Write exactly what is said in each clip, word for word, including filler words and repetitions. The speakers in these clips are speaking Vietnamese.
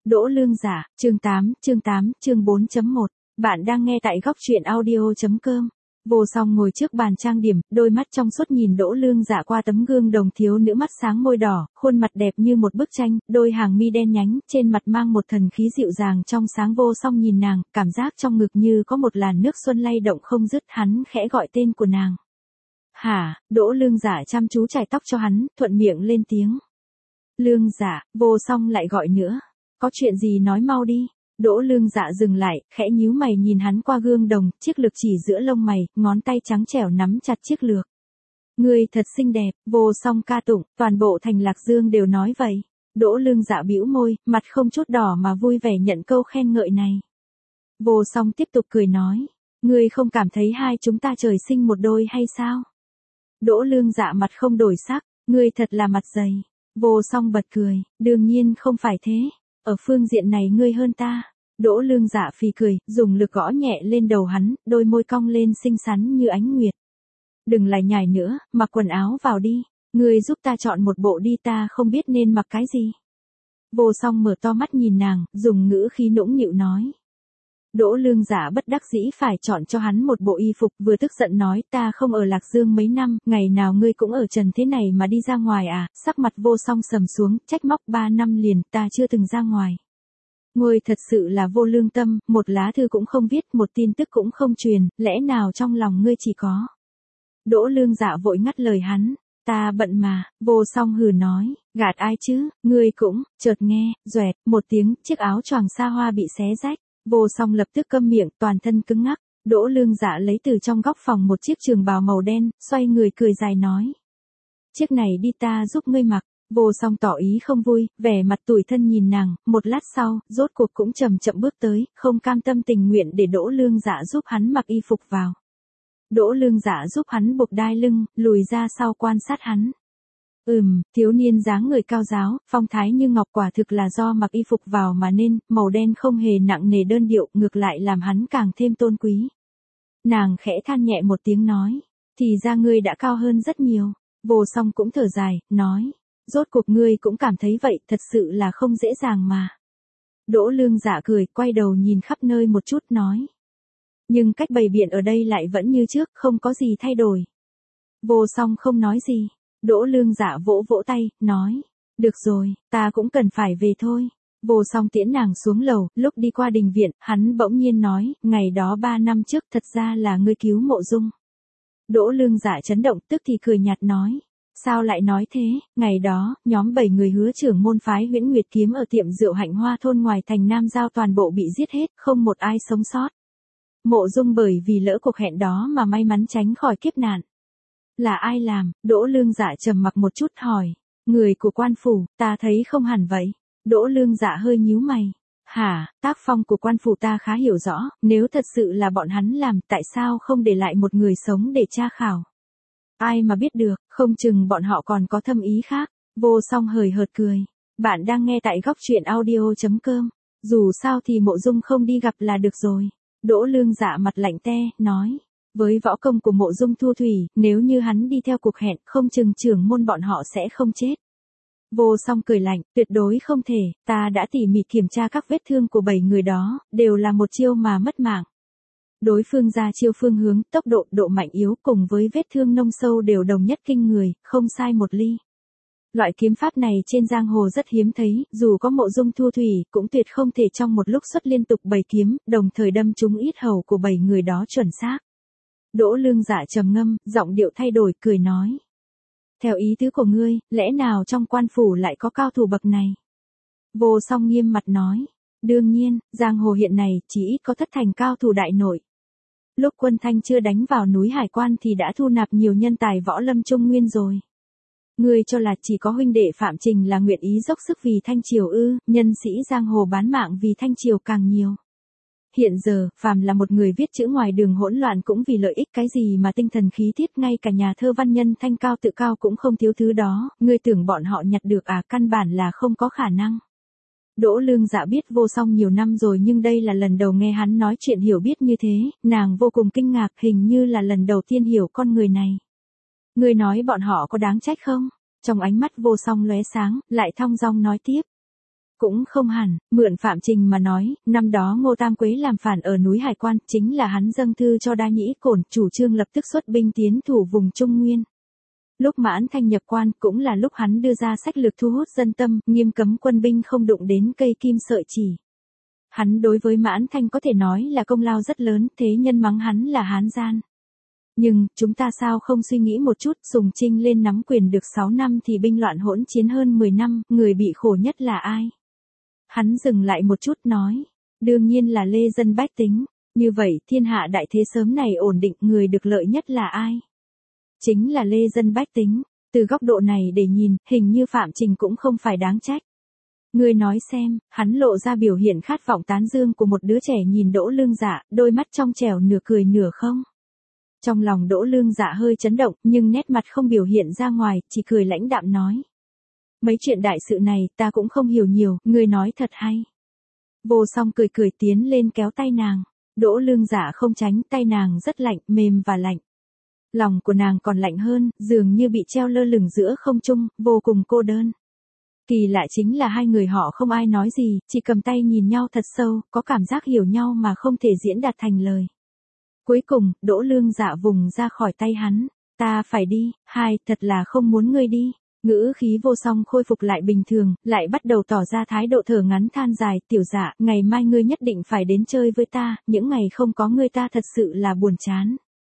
Đỗ Lương Giả, chương tám, chương tám, chương bốn chấm một. Bạn đang nghe tại góc truyện audio chấm com. Vô Song ngồi trước bàn trang điểm, đôi mắt trong suốt nhìn Đỗ Lương Giả qua tấm gương đồng thiếu nữ mắt sáng môi đỏ, khuôn mặt đẹp như một bức tranh, đôi hàng mi đen nhánh, trên mặt mang một thần khí dịu dàng trong sáng. Vô Song nhìn nàng, cảm giác trong ngực như có một làn nước xuân lay động không dứt. Hắn khẽ gọi tên của nàng. Hả? Đỗ Lương Giả chăm chú chải tóc cho hắn, thuận miệng lên tiếng. Lương Giả. Vô Song lại gọi nữa. Có chuyện gì nói mau đi. Đỗ Lương Dạ dừng lại, khẽ nhíu mày nhìn hắn qua gương đồng, chiếc lược chỉ giữa lông mày, ngón tay trắng trẻo nắm chặt chiếc lược. Ngươi thật xinh đẹp. Vô Song ca tụng, toàn bộ thành Lạc Dương đều nói vậy. Đỗ Lương Dạ bĩu môi, mặt không chút đỏ mà vui vẻ nhận câu khen ngợi này. Vô Song tiếp tục cười nói, ngươi không cảm thấy hai chúng ta trời sinh một đôi hay sao? Đỗ Lương Dạ mặt không đổi sắc, ngươi thật là mặt dày. Vô Song bật cười, đương nhiên không phải thế. Ở phương diện này ngươi hơn ta. Đỗ Lương Dạ phì cười, dùng lực gõ nhẹ lên đầu hắn, đôi môi cong lên xinh xắn như ánh nguyệt. Đừng lại nhải nữa, mặc quần áo vào đi. Ngươi giúp ta chọn một bộ đi, ta không biết nên mặc cái gì. Vô Song mở to mắt nhìn nàng, dùng ngữ khí nũng nịu nói. Đỗ Lương Dạ bất đắc dĩ phải chọn cho hắn một bộ y phục, vừa tức giận nói, ta không ở Lạc Dương mấy năm, ngày nào ngươi cũng ở trần thế này mà đi ra ngoài à? Sắc mặt Vô Song sầm xuống, trách móc, ba năm liền ta chưa từng ra ngoài. Ngươi thật sự là vô lương tâm, một lá thư cũng không viết, một tin tức cũng không truyền, lẽ nào trong lòng ngươi chỉ có. Đỗ Lương Dạ vội ngắt lời hắn, ta bận mà. Vô Song hừ nói, gạt ai chứ, ngươi cũng. Chợt nghe, doẹt, một tiếng, chiếc áo choàng xa hoa bị xé rách. Vô Song lập tức câm miệng, toàn thân cứng ngắc. Đỗ Lương Dạ lấy từ trong góc phòng một chiếc trường bào màu đen, xoay người cười dài nói. Chiếc này đi, ta giúp ngươi mặc. Vô Song tỏ ý không vui, vẻ mặt tủi thân nhìn nàng, một lát sau, rốt cuộc cũng chậm chậm bước tới, không cam tâm tình nguyện để Đỗ Lương Dạ giúp hắn mặc y phục vào. Đỗ Lương Dạ giúp hắn buộc đai lưng, lùi ra sau quan sát hắn. Ừm, thiếu niên dáng người cao giáo, phong thái như ngọc, quả thực là do mặc y phục vào mà nên, màu đen không hề nặng nề đơn điệu, ngược lại làm hắn càng thêm tôn quý. Nàng khẽ than nhẹ một tiếng nói, thì ra ngươi đã cao hơn rất nhiều. Vô Song cũng thở dài, nói, rốt cuộc ngươi cũng cảm thấy vậy, thật sự là không dễ dàng mà. Đỗ Lương Dạ cười, quay đầu nhìn khắp nơi một chút nói. Nhưng cách bày biện ở đây lại vẫn như trước, không có gì thay đổi. Vô Song không nói gì. Đỗ Lương Dạ vỗ vỗ tay, nói, được rồi, ta cũng cần phải về thôi. Vô Song tiễn nàng xuống lầu, lúc đi qua đình viện, hắn bỗng nhiên nói, ngày đó ba năm trước thật ra là ngươi cứu Mộ Dung. Đỗ Lương Dạ chấn động, tức thì cười nhạt nói, sao lại nói thế? Ngày đó, nhóm bảy người hứa trưởng môn phái Huyễn Nguyệt Kiếm ở tiệm rượu Hạnh Hoa thôn ngoài thành Nam Giao toàn bộ bị giết hết, không một ai sống sót. Mộ Dung bởi vì lỡ cuộc hẹn đó mà may mắn tránh khỏi kiếp nạn. Là ai làm? Đỗ Lương Dạ trầm mặc một chút hỏi. Người của quan phủ, ta thấy không hẳn vậy. Đỗ Lương Dạ hơi nhíu mày. Hả, tác phong của quan phủ ta khá hiểu rõ, nếu thật sự là bọn hắn làm, tại sao không để lại một người sống để tra khảo? Ai mà biết được, không chừng bọn họ còn có thâm ý khác. Vô Song hời hợt cười. Bạn đang nghe tại góc truyện audio chấm com. Dù sao thì Mộ Dung không đi gặp là được rồi. Đỗ Lương Dạ mặt lạnh te, nói. Với võ công của Mộ Dung Thu Thủy, nếu như hắn đi theo cuộc hẹn, không chừng trưởng môn bọn họ sẽ không chết. Vô Song cười lạnh, tuyệt đối không thể, ta đã tỉ mỉ kiểm tra các vết thương của bảy người đó, đều là một chiêu mà mất mạng. Đối phương ra chiêu phương hướng, tốc độ, độ mạnh yếu cùng với vết thương nông sâu đều đồng nhất kinh người, không sai một ly. Loại kiếm pháp này trên giang hồ rất hiếm thấy, dù có Mộ Dung Thu Thủy, cũng tuyệt không thể trong một lúc xuất liên tục bảy kiếm, đồng thời đâm trúng yết hầu của bảy người đó chuẩn xác. Đỗ Lương Dạ trầm ngâm, giọng điệu thay đổi, cười nói. Theo ý tứ của ngươi, lẽ nào trong quan phủ lại có cao thủ bậc này? Vô Song nghiêm mặt nói. Đương nhiên, giang hồ hiện này chỉ ít có thất thành cao thủ đại nội. Lúc quân Thanh chưa đánh vào núi Hải Quan thì đã thu nạp nhiều nhân tài võ lâm Trung Nguyên rồi. Ngươi cho là chỉ có huynh đệ Phạm Trình là nguyện ý dốc sức vì Thanh Triều ư? Nhân sĩ giang hồ bán mạng vì Thanh Triều càng nhiều. Hiện giờ, phàm là một người viết chữ ngoài đường hỗn loạn cũng vì lợi ích, cái gì mà tinh thần khí tiết, ngay cả nhà thơ văn nhân thanh cao tự cao cũng không thiếu thứ đó, ngươi tưởng bọn họ nhặt được à? Căn bản là không có khả năng. Đỗ Lương Dạ biết Vô Song nhiều năm rồi nhưng đây là lần đầu nghe hắn nói chuyện hiểu biết như thế, nàng vô cùng kinh ngạc, hình như là lần đầu tiên hiểu con người này. Ngươi nói bọn họ có đáng trách không? Trong ánh mắt Vô Song lóe sáng, lại thong dong nói tiếp. Cũng không hẳn, mượn Phạm Trình mà nói, năm đó Ngô Tam Quế làm phản ở núi Hải Quan, chính là hắn dâng thư cho Đa Nhĩ Cổn, chủ trương lập tức xuất binh tiến thủ vùng Trung Nguyên. Lúc Mãn Thanh nhập quan cũng là lúc hắn đưa ra sách lược thu hút dân tâm, nghiêm cấm quân binh không đụng đến cây kim sợi chỉ. Hắn đối với Mãn Thanh có thể nói là công lao rất lớn, thế nhân mắng hắn là hán gian. Nhưng, chúng ta sao không suy nghĩ một chút, Sùng Trinh lên nắm quyền được sáu năm thì binh loạn hỗn chiến hơn mười năm, người bị khổ nhất là ai? Hắn dừng lại một chút nói, đương nhiên là lê dân bách tính, như vậy thiên hạ đại thế sớm này ổn định, người được lợi nhất là ai? Chính là lê dân bách tính, từ góc độ này để nhìn, hình như Phạm Trình cũng không phải đáng trách. Ngươi nói xem, hắn lộ ra biểu hiện khát vọng tán dương của một đứa trẻ nhìn Đỗ Lương Dạ, đôi mắt trong trẻo nửa cười nửa không. Trong lòng Đỗ Lương Dạ hơi chấn động, nhưng nét mặt không biểu hiện ra ngoài, chỉ cười lãnh đạm nói. Mấy chuyện đại sự này, ta cũng không hiểu nhiều, ngươi nói thật hay. Vô Song cười cười tiến lên kéo tay nàng. Đỗ Lương Dạ không tránh, tay nàng rất lạnh, mềm và lạnh. Lòng của nàng còn lạnh hơn, dường như bị treo lơ lửng giữa không trung, vô cùng cô đơn. Kỳ lạ chính là hai người họ không ai nói gì, chỉ cầm tay nhìn nhau thật sâu, có cảm giác hiểu nhau mà không thể diễn đạt thành lời. Cuối cùng, Đỗ Lương Dạ vùng ra khỏi tay hắn. Ta phải đi, hai, thật là không muốn ngươi đi. Ngữ khí Vô Song khôi phục lại bình thường, lại bắt đầu tỏ ra thái độ thở ngắn than dài. Tiểu Dạ, ngày mai ngươi nhất định phải đến chơi với ta, những ngày không có ngươi ta thật sự là buồn chán.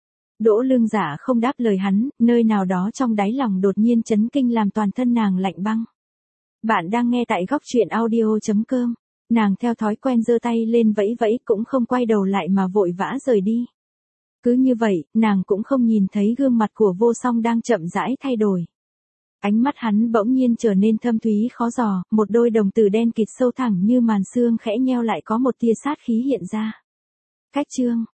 Đỗ Lương Dạ không đáp lời hắn, nơi nào đó trong đáy lòng đột nhiên chấn kinh làm toàn thân nàng lạnh băng. Bạn đang nghe tại góc truyện audio chấm com. Nàng theo thói quen giơ tay lên vẫy vẫy cũng không quay đầu lại mà vội vã rời đi. Cứ như vậy, nàng cũng không nhìn thấy gương mặt của Vô Song đang chậm rãi thay đổi. Ánh mắt hắn bỗng nhiên trở nên thâm thúy khó dò, một đôi đồng tử đen kịt sâu thẳm như màn sương khẽ nheo lại có một tia sát khí hiện ra. Cách chương